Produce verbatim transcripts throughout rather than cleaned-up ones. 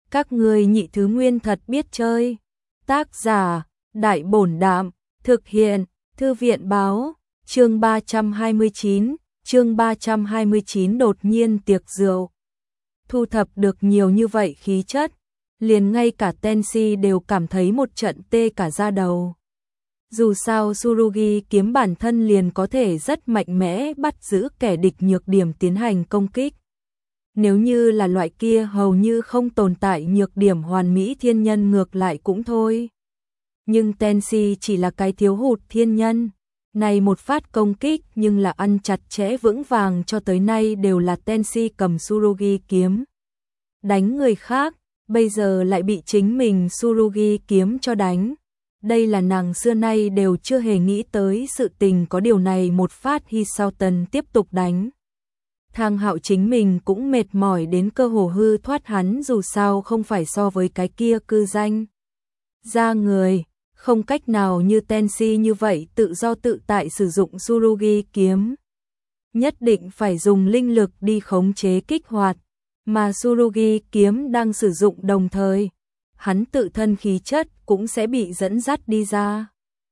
Các ngươi nhị thứ nguyên thật biết chơi. Tác giả, Đại Bổn Đạm, thực hiện, Thư viện Báo, chương ba trăm hai mươi chín, chương ba trăm hai mươi chín đột nhiên tiệc rượu. Thu thập được nhiều như vậy khí chất, liền ngay cả Tenshi đều cảm thấy một trận tê cả da đầu. Dù sao Tsurugi kiếm bản thân liền có thể rất mạnh mẽ bắt giữ kẻ địch nhược điểm tiến hành công kích. Nếu như là loại kia hầu như không tồn tại nhược điểm hoàn mỹ thiên nhân ngược lại cũng thôi. Nhưng Tenshi chỉ là cái thiếu hụt thiên nhân. Này một phát công kích nhưng là ăn chặt chẽ vững vàng, cho tới nay đều là Tenshi cầm Tsurugi kiếm đánh người khác, bây giờ lại bị chính mình Tsurugi kiếm cho đánh. Đây là nàng xưa nay đều chưa hề nghĩ tới sự tình, có điều này một phát Hisouten tiếp tục đánh. Thang Hạo chính mình cũng mệt mỏi đến cơ hồ hư thoát, hắn dù sao không phải so với cái kia cư danh ra người, không cách nào như Tenshi như vậy tự do tự tại sử dụng Tsurugi kiếm. Nhất định phải dùng linh lực đi khống chế kích hoạt, mà Tsurugi kiếm đang sử dụng đồng thời, hắn tự thân khí chất cũng sẽ bị dẫn dắt đi ra.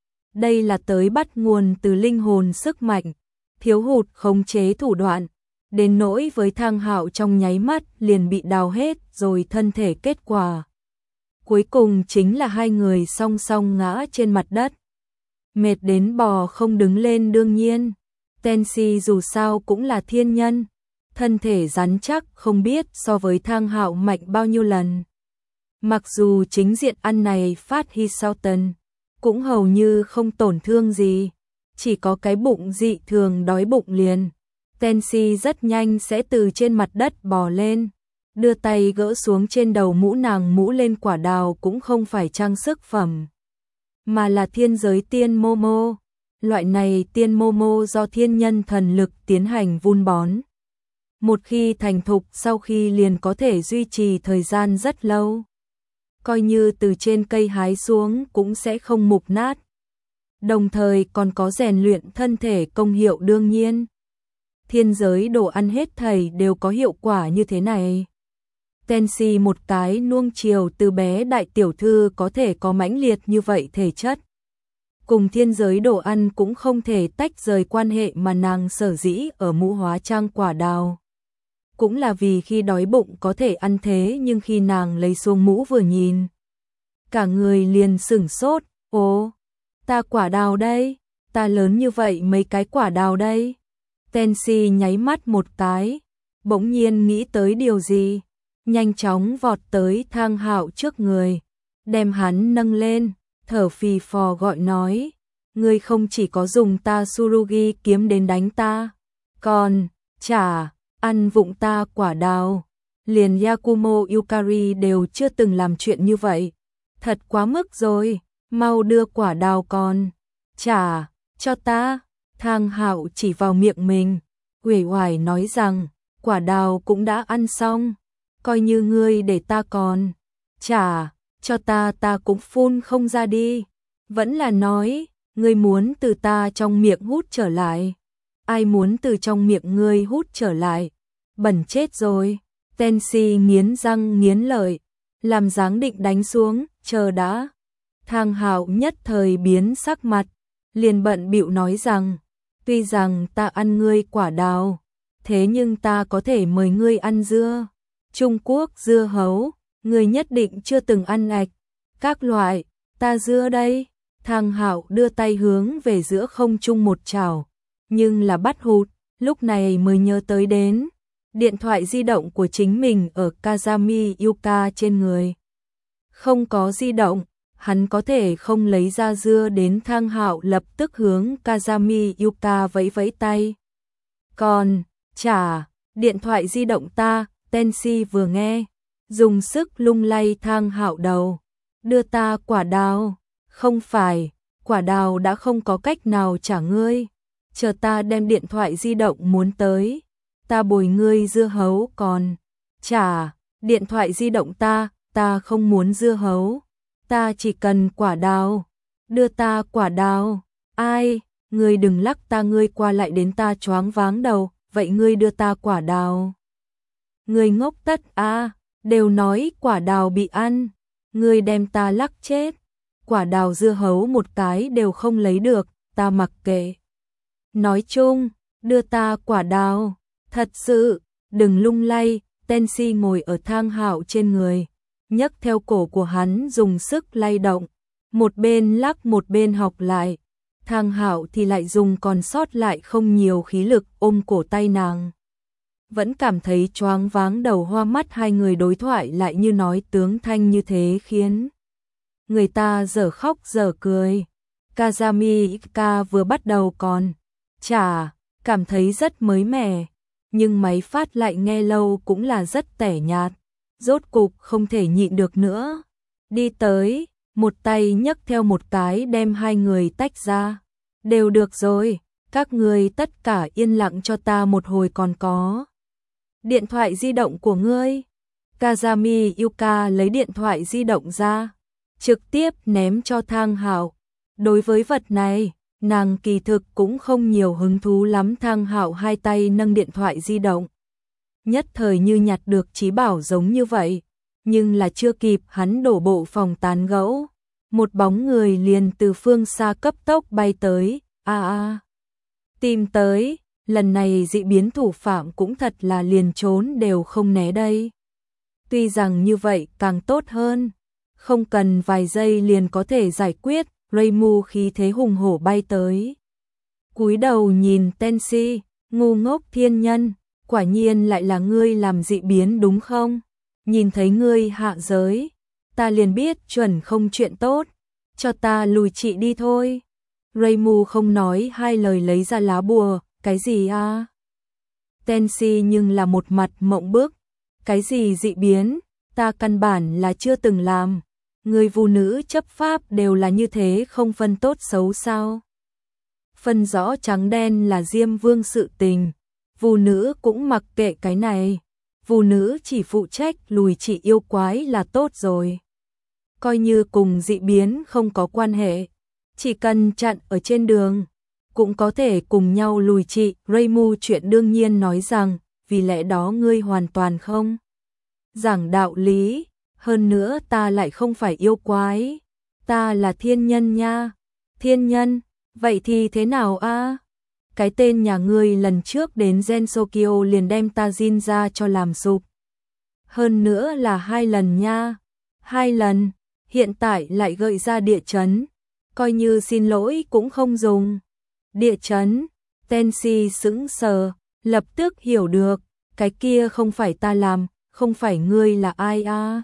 Đây là tới bắt nguồn từ linh hồn sức mạnh, thiếu hụt khống chế thủ đoạn, đến nỗi với Thang Hạo trong nháy mắt liền bị đào hết rồi thân thể, kết quả cuối cùng chính là hai người song song ngã trên mặt đất. Mệt đến bò không đứng lên. Đương nhiên, Tenshi dù sao cũng là thiên nhân, thân thể rắn chắc không biết so với Thang Hạo mạnh bao nhiêu lần. Mặc dù chính diện ăn này phát Hisouten cũng hầu như không tổn thương gì, chỉ có cái bụng dị thường đói bụng liền. Tenshi rất nhanh sẽ từ trên mặt đất bò lên, đưa tay gỡ xuống trên đầu mũ nàng. Mũ lên quả đào cũng không phải trang sức phẩm, mà là thiên giới tiên Momo. Loại này tiên Momo do thiên nhân thần lực tiến hành vun bón. Một khi thành thục, sau khi liền có thể duy trì thời gian rất lâu. Coi như từ trên cây hái xuống cũng sẽ không mục nát. Đồng thời còn có rèn luyện thân thể công hiệu. Đương nhiên, thiên giới đồ ăn hết thảy đều có hiệu quả như thế này. Tenshi một cái nuông chiều từ bé đại tiểu thư có thể có mãnh liệt như vậy thể chất, cùng thiên giới đồ ăn cũng không thể tách rời quan hệ, mà nàng sở dĩ ở mũ hóa trang quả đào cũng là vì khi đói bụng có thể ăn thế. Nhưng khi nàng lấy xuống mũ vừa nhìn, cả người liền sửng sốt. Ồ, ta quả đào đây, ta lớn như vậy mấy cái quả đào đây. Tenshi nháy mắt một cái, bỗng nhiên nghĩ tới điều gì, nhanh chóng vọt tới Thang Hạo trước người, đem hắn nâng lên, thở phì phò gọi nói: ngươi không chỉ có dùng ta Tsurugi kiếm đến đánh ta, còn chả ăn vụng ta quả đào. Liền Yakumo Yukari đều chưa từng làm chuyện như vậy, thật quá mức rồi, mau đưa quả đào còn chả cho ta. Thang Hạo chỉ vào miệng mình, uể oải nói rằng: quả đào cũng đã ăn xong, coi như ngươi để ta còn chả cho ta, ta cũng phun không ra đi. Vẫn là nói, ngươi muốn từ ta trong miệng hút trở lại. Ai muốn từ trong miệng ngươi hút trở lại, bẩn chết rồi. Tenshi nghiến răng nghiến lợi, làm dáng định đánh xuống. Chờ đã. Thang Hạo nhất thời biến sắc mặt, liền bận bịu nói rằng: tuy rằng ta ăn ngươi quả đào, thế nhưng ta có thể mời ngươi ăn dưa Trung Quốc dưa hấu, ngươi nhất định chưa từng ăn ạch các loại, ta dưa đây. Thang Hạo đưa tay hướng về giữa không trung một chảo, nhưng là bắt hụt, lúc này mới nhớ tới đến điện thoại di động của chính mình ở Kazami Yuka trên người. Không có di động, hắn có thể không lấy ra dưa đến. Thang Hạo lập tức hướng Kazami Yuka vẫy vẫy tay. Còn chả điện thoại di động ta. Tenshi vừa nghe, dùng sức lung lay Thang Hạo đầu. Đưa ta quả đào. Không phải, quả đào đã không có cách nào trả ngươi, chờ ta đem điện thoại di động muốn tới, ta bồi ngươi dưa hấu. Còn chả điện thoại di động ta, ta không muốn dưa hấu, ta chỉ cần quả đào. Đưa ta quả đào. Ai, ngươi đừng lắc ta, ngươi qua lại đến ta choáng váng đầu. Vậy ngươi đưa ta quả đào. Ngươi ngốc tất à, đều nói quả đào bị ăn, ngươi đem ta lắc chết, quả đào dưa hấu một cái đều không lấy được, ta mặc kệ. Nói chung, đưa ta quả đào, thật sự, đừng lung lay, Tensi ngồi ở Thang Hạo trên người, nhấc theo cổ của hắn dùng sức lay động, một bên lắc một bên học lại. Thang Hạo thì lại dùng còn sót lại không nhiều khí lực ôm cổ tay nàng. Vẫn cảm thấy choáng váng đầu hoa mắt, hai người đối thoại lại như nói tướng thanh như thế khiến người ta dở khóc dở cười. Kazami Ika vừa bắt đầu còn chả cảm thấy rất mới mẻ, nhưng máy phát lại nghe lâu cũng là rất tẻ nhạt, rốt cục không thể nhịn được nữa. Đi tới, một tay nhấc theo một cái đem hai người tách ra. Đều được rồi, các người tất cả yên lặng cho ta một hồi. Còn có điện thoại di động của ngươi. Kazami Yuka lấy điện thoại di động ra, trực tiếp ném cho Thang Hạo. Đối với vật này, nàng kỳ thực cũng không nhiều hứng thú lắm. Thang Hạo hai tay nâng điện thoại di động, nhất thời như nhặt được trí bảo giống như vậy, nhưng là chưa kịp hắn đổ bộ phòng tán gẫu, một bóng người liền từ phương xa cấp tốc bay tới. A a, tìm tới, lần này dị biến thủ phạm cũng thật là liền trốn đều không né đây. Tuy rằng như vậy càng tốt hơn, không cần vài giây liền có thể giải quyết. Reimu khí thế hùng hổ bay tới, cúi đầu nhìn Tensi, ngu ngốc thiên nhân, quả nhiên lại là ngươi làm dị biến đúng không? Nhìn thấy ngươi hạ giới, ta liền biết chuẩn không chuyện tốt, cho ta lùi trị đi thôi. Reimu không nói hai lời lấy ra lá bùa. Cái gì a? Tensi nhưng là một mặt mộng bức. Cái gì dị biến, ta căn bản là chưa từng làm. Người phụ nữ chấp pháp đều là như thế, không phân tốt xấu sao? Phân rõ trắng đen là Diêm Vương sự tình, phụ nữ cũng mặc kệ cái này. Phụ nữ chỉ phụ trách lùi trị yêu quái là tốt rồi. Coi như cùng dị biến không có quan hệ, chỉ cần chặn ở trên đường, cũng có thể cùng nhau lùi trị. Reimu chuyện đương nhiên nói rằng, vì lẽ đó ngươi hoàn toàn không giảng đạo lý, hơn nữa ta lại không phải yêu quái, ta là thiên nhân nha. Thiên nhân, vậy thì thế nào a? Cái tên nhà ngươi lần trước đến Gensokyo liền đem ta Jin ra cho làm sụp. Hơn nữa là hai lần nha. Hai lần, hiện tại lại gợi ra địa chấn, coi như xin lỗi cũng không dùng. Địa chấn, Tensi sững sờ, lập tức hiểu được, cái kia không phải ta làm, không phải ngươi là ai a?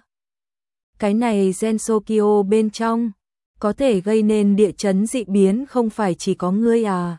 Cái này Gensokyo bên trong, có thể gây nên địa chấn dị biến không phải chỉ có ngươi à?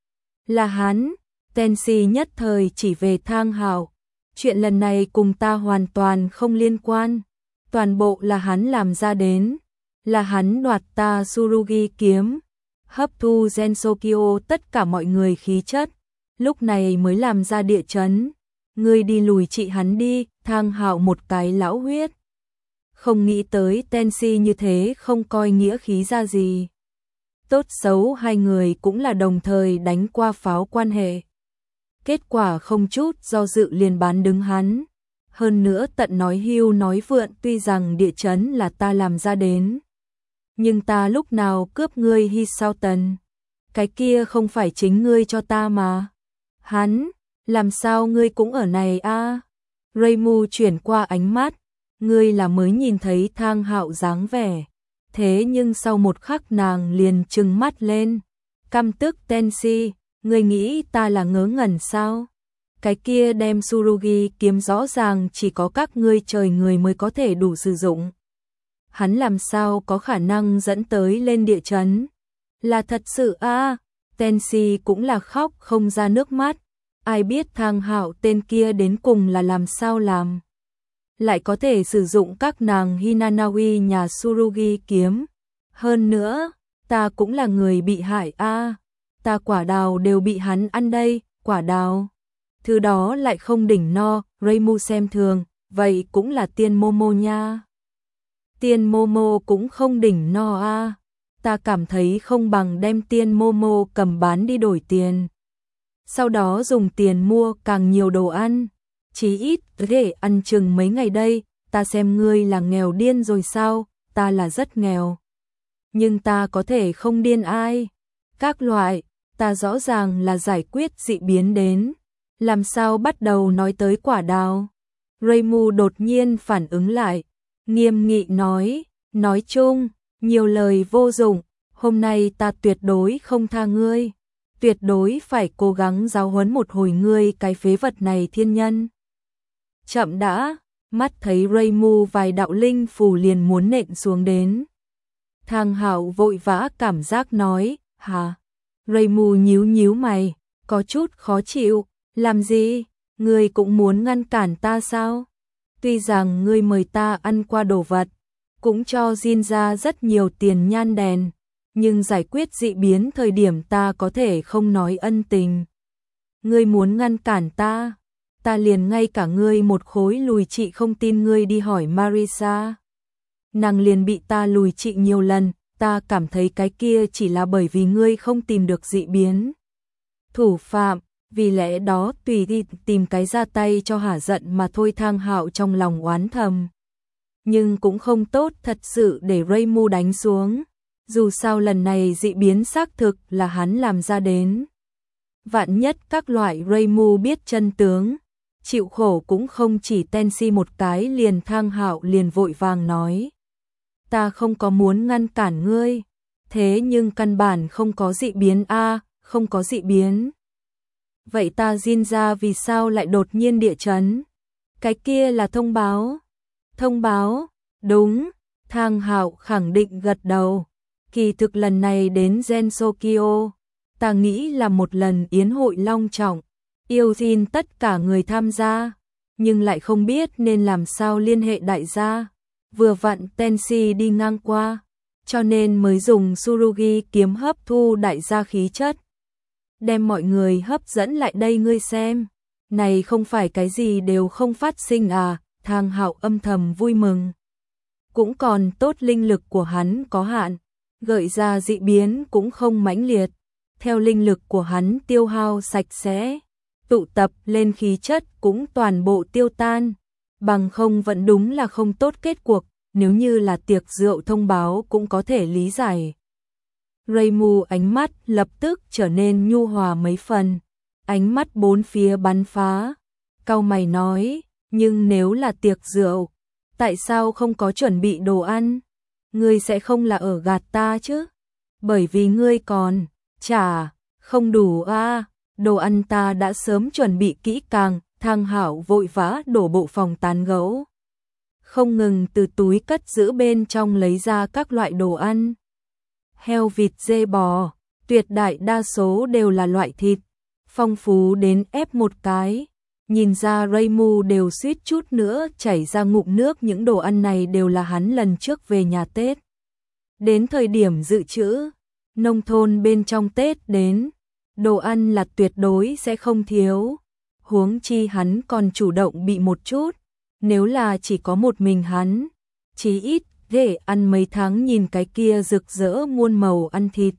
Là hắn. Tensi nhất thời chỉ về Thang Hạo, chuyện lần này cùng ta hoàn toàn không liên quan, toàn bộ là hắn làm ra đến, là hắn đoạt ta Tsurugi kiếm, hấp thu Gensokyo tất cả mọi người khí chất, lúc này mới làm ra địa chấn. Ngươi đi lùi trị hắn đi. Thang Hạo một cái lão huyết, không nghĩ tới Tensi như thế không coi nghĩa khí ra gì. Tốt xấu hai người cũng là đồng thời đánh qua pháo quan hệ, kết quả không chút do dự liền bán đứng hắn. Hơn nữa tận nói hưu nói vượn, tuy rằng địa chấn là ta làm ra đến, nhưng ta lúc nào cướp ngươi Hi Sao Tần? Cái kia không phải chính ngươi cho ta mà. Hắn, làm sao ngươi cũng ở này a? Reimu chuyển qua ánh mắt, ngươi là mới nhìn thấy Thang Hạo dáng vẻ, thế nhưng sau một khắc nàng liền trừng mắt lên, căm tức. Tensi, ngươi nghĩ ta là ngớ ngẩn sao? Cái kia đem Tsurugi kiếm rõ ràng chỉ có các ngươi trời người mới có thể đủ sử dụng, hắn làm sao có khả năng dẫn tới lên địa chấn? Là thật sự a? À? Tensi cũng là khóc không ra nước mắt. Ai biết Thang Hạo tên kia đến cùng là làm sao làm, lại có thể sử dụng các nàng Hinanawi nhà Tsurugi kiếm. Hơn nữa, ta cũng là người bị hại a, à, ta quả đào đều bị hắn ăn đây. Quả đào, thứ đó lại không đỉnh no. Reimu xem thường, vậy cũng là tiên Momo nha. Tiên Momo cũng không đỉnh no a, à. Ta cảm thấy không bằng đem tiên Momo cầm bán đi đổi tiền, sau đó dùng tiền mua càng nhiều đồ ăn, chí ít để ăn chừng mấy ngày đây. ta xem ngươi là nghèo điên rồi sao, ta là rất nghèo. Nhưng ta có thể không điên ai. Các loại, ta rõ ràng là giải quyết dị biến đến. Làm sao bắt đầu nói tới quả đào? Reimu đột nhiên phản ứng lại, nghiêm nghị nói, nói chung, nhiều lời vô dụng, hôm nay ta tuyệt đối không tha ngươi, tuyệt đối phải cố gắng giáo huấn một hồi ngươi cái phế vật này thiên nhân. Chậm đã, mắt thấy Reimu vài đạo linh phù liền muốn nện xuống đến. Thang Hạo vội vã cảm giác nói, hả? Reimu nhíu nhíu mày, có chút khó chịu, làm gì? Ngươi cũng muốn ngăn cản ta sao? Tuy rằng ngươi mời ta ăn qua đồ vật, cũng cho Jin ra rất nhiều tiền nhan đèn, nhưng giải quyết dị biến thời điểm ta có thể không nói ân tình. Ngươi muốn ngăn cản ta, ta liền ngay cả ngươi một khối lùi trị không tin ngươi đi hỏi Marisa. Nàng liền bị ta lùi trị nhiều lần, ta cảm thấy cái kia chỉ là bởi vì ngươi không tìm được dị biến thủ phạm, vì lẽ đó tùy đi tìm cái ra tay cho hả giận mà thôi. Thang Hạo trong lòng oán thầm. Nhưng cũng không tốt thật sự để Reimu đánh xuống, dù sao lần này dị biến xác thực là hắn làm ra đến. Vạn nhất các loại Reimu biết chân tướng, chịu khổ cũng không chỉ Tensi một cái liền. Thang Hạo liền vội vàng nói, ta không có muốn ngăn cản ngươi, thế nhưng căn bản không có dị biến a, không có dị biến. Vậy ta Jin ra vì sao lại đột nhiên địa chấn? Cái kia là thông báo. Thông báo, đúng, Thang Hạo khẳng định gật đầu. Kỳ thực lần này đến Gensokyo, ta nghĩ là một lần yến hội long trọng, yêu xin tất cả người tham gia, nhưng lại không biết nên làm sao liên hệ đại gia. Vừa vặn Tensi đi ngang qua, cho nên mới dùng Tsurugi kiếm hấp thu đại gia khí chất, đem mọi người hấp dẫn lại đây. Ngươi xem, này không phải cái gì đều không phát sinh à? Thang Hạo âm thầm vui mừng. Cũng còn tốt linh lực của hắn có hạn, gợi ra dị biến cũng không mãnh liệt, theo linh lực của hắn tiêu hao sạch sẽ, tụ tập lên khí chất cũng toàn bộ tiêu tan, bằng không vẫn đúng là không tốt kết cuộc. Nếu như là tiệc rượu thông báo cũng có thể lý giải. Reimu ánh mắt lập tức trở nên nhu hòa mấy phần, ánh mắt bốn phía bắn phá, cau mày nói, nhưng nếu là tiệc rượu, tại sao không có chuẩn bị đồ ăn? Ngươi sẽ không là ở gạt ta chứ? Bởi vì ngươi còn chả không đủ a, à, đồ ăn ta đã sớm chuẩn bị kỹ càng. Thang Hạo vội vã đổ bộ phòng tán gẫu, không ngừng từ túi cất giữ bên trong lấy ra các loại đồ ăn. Heo, vịt, dê, bò, tuyệt đại đa số đều là loại thịt, phong phú đến ép một cái. Nhìn ra Reimu đều suýt chút nữa chảy ra ngụm nước, những đồ ăn này đều là hắn lần trước về nhà Tết. Đến thời điểm dự trữ, nông thôn bên trong Tết đến, đồ ăn là tuyệt đối sẽ không thiếu. Huống chi hắn còn chủ động bị một chút, nếu là chỉ có một mình hắn, chí ít để ăn mấy tháng nhìn cái kia rực rỡ muôn màu ăn thịt.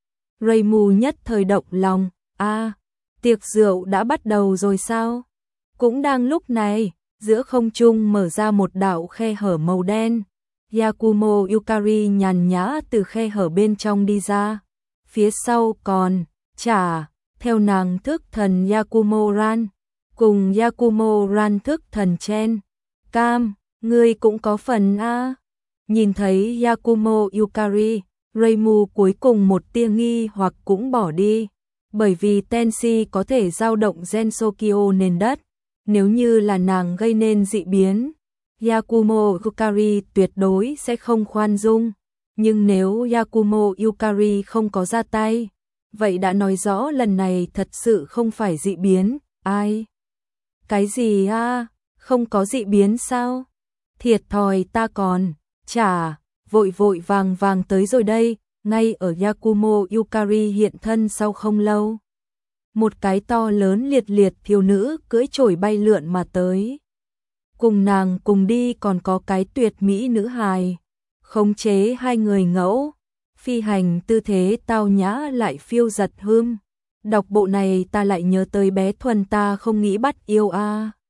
Reimu nhất thời động lòng, a, à, tiệc rượu đã bắt đầu rồi sao? Cũng đang lúc này, giữa không trung mở ra một đạo khe hở màu đen. Yakumo Yukari nhàn nhã từ khe hở bên trong đi ra. Phía sau còn chả theo nàng thức thần Yakumo Ran, cùng Yakumo Ran thức thần Chen. Cam, ngươi cũng có phần a. À. Nhìn thấy Yakumo Yukari, Reimu cuối cùng một tia nghi hoặc cũng bỏ đi, bởi vì Tensi có thể dao động Gensokyo nền đất, nếu như là nàng gây nên dị biến, Yakumo Yukari tuyệt đối sẽ không khoan dung, nhưng nếu Yakumo Yukari không có ra tay, vậy đã nói rõ lần này thật sự không phải dị biến. Ai? Cái gì a? À? Không có dị biến sao? Thiệt thòi, ta còn chả vội vội vàng vàng tới rồi đây. Ngay ở Yakumo Yukari hiện thân sau không lâu, một cái to lớn liệt liệt thiếu nữ cưỡi chổi bay lượn mà tới. Cùng nàng cùng đi còn có cái tuyệt mỹ nữ hài, khống chế hai người ngẫu, phi hành tư thế tao nhã lại phiêu giật hương. Đọc bộ này ta lại nhớ tới bé Thuần, ta không nghĩ bắt yêu a.